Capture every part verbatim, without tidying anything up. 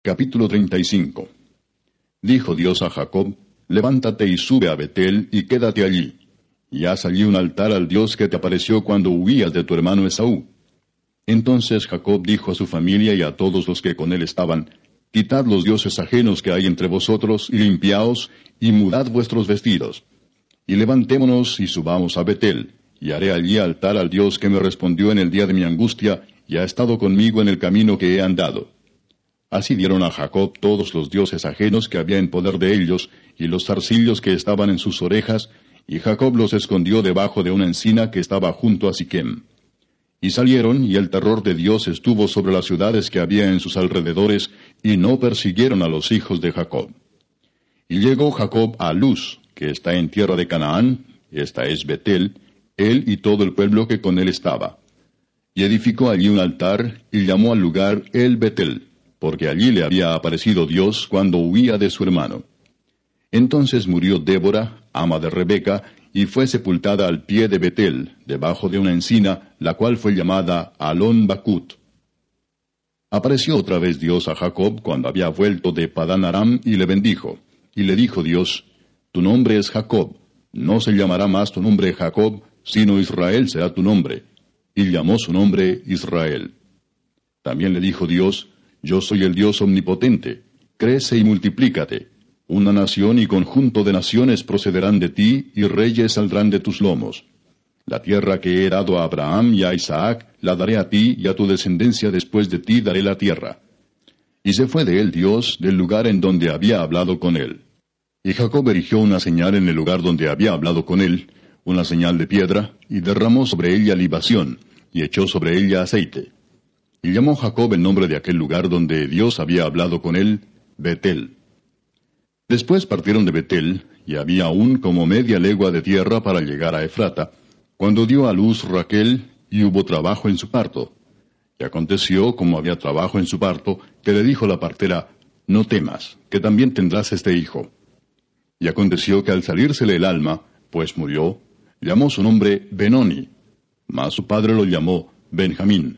Capítulo treinta y cinco. Dijo Dios a Jacob: Levántate y sube a Betel, y quédate allí, y haz allí un altar al Dios que te apareció cuando huías de tu hermano Esaú. Entonces Jacob dijo a su familia y a todos los que con él estaban: Quitad los dioses ajenos que hay entre vosotros, y limpiaos, y mudad vuestros vestidos. Y levantémonos y subamos a Betel, y haré allí altar al Dios que me respondió en el día de mi angustia, y ha estado conmigo en el camino que he andado. Así dieron a Jacob todos los dioses ajenos que había en poder de ellos, y los zarcillos que estaban en sus orejas, y Jacob los escondió debajo de una encina que estaba junto a Siquem. Y salieron, y el terror de Dios estuvo sobre las ciudades que había en sus alrededores, y no persiguieron a los hijos de Jacob. Y llegó Jacob a Luz, que está en tierra de Canaán, esta es Betel, él y todo el pueblo que con él estaba. Y edificó allí un altar, y llamó al lugar El Betel, porque allí le había aparecido Dios cuando huía de su hermano. Entonces murió Débora, ama de Rebeca, y fue sepultada al pie de Betel, debajo de una encina, la cual fue llamada Alon Bacut. Apareció otra vez Dios a Jacob cuando había vuelto de Padán Aram, y le bendijo. Y le dijo Dios: Tu nombre es Jacob, no se llamará más tu nombre Jacob, sino Israel será tu nombre. Y llamó su nombre Israel. También le dijo Dios: Yo soy el Dios omnipotente, crece y multiplícate. Una nación y conjunto de naciones procederán de ti, y reyes saldrán de tus lomos. La tierra que he dado a Abraham y a Isaac, la daré a ti, y a tu descendencia después de ti daré la tierra. Y se fue de él Dios del lugar en donde había hablado con él. Y Jacob erigió una señal en el lugar donde había hablado con él, una señal de piedra, y derramó sobre ella libación, y echó sobre ella aceite. Y llamó Jacob el nombre de aquel lugar donde Dios había hablado con él, Betel. Después partieron de Betel, y había aún como media legua de tierra para llegar a Efrata, cuando dio a luz Raquel, y hubo trabajo en su parto. Y aconteció, como había trabajo en su parto, que le dijo la partera: No temas, que también tendrás este hijo. Y aconteció que al salírsele el alma, pues murió, llamó su nombre Benoni, mas su padre lo llamó Benjamín.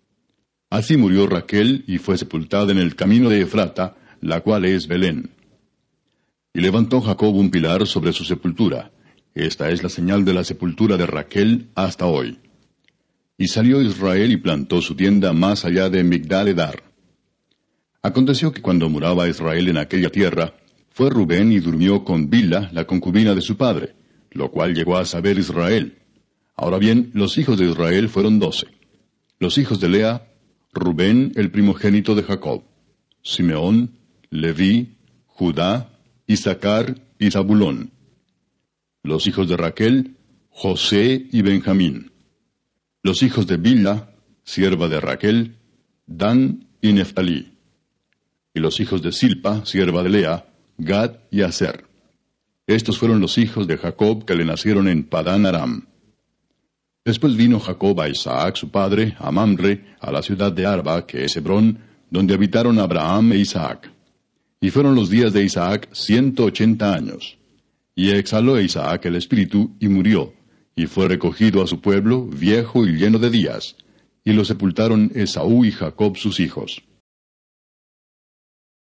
Así murió Raquel, y fue sepultada en el camino de Efrata, la cual es Belén. Y levantó Jacob un pilar sobre su sepultura. Esta es la señal de la sepultura de Raquel hasta hoy. Y salió Israel y plantó su tienda más allá de Migdal-edar. Aconteció que cuando moraba Israel en aquella tierra, fue Rubén y durmió con Bilha, la concubina de su padre, lo cual llegó a saber Israel. Ahora bien, los hijos de Israel fueron doce. Los hijos de Lea: Rubén, el primogénito de Jacob; Simeón, Leví, Judá, Isaacar y Zabulón. Los hijos de Raquel: José y Benjamín. Los hijos de Bilha, sierva de Raquel: Dan y Neftalí. Y los hijos de Silpa, sierva de Lea: Gad y Aser. Estos fueron los hijos de Jacob que le nacieron en Padán Aram. Después vino Jacob a Isaac su padre, a Mamre, a la ciudad de Arba, que es Hebrón, donde habitaron Abraham e Isaac. Y fueron los días de Isaac ciento ochenta años. Y exhaló Isaac el espíritu, y murió, y fue recogido a su pueblo, viejo y lleno de días. Y lo sepultaron Esaú y Jacob sus hijos.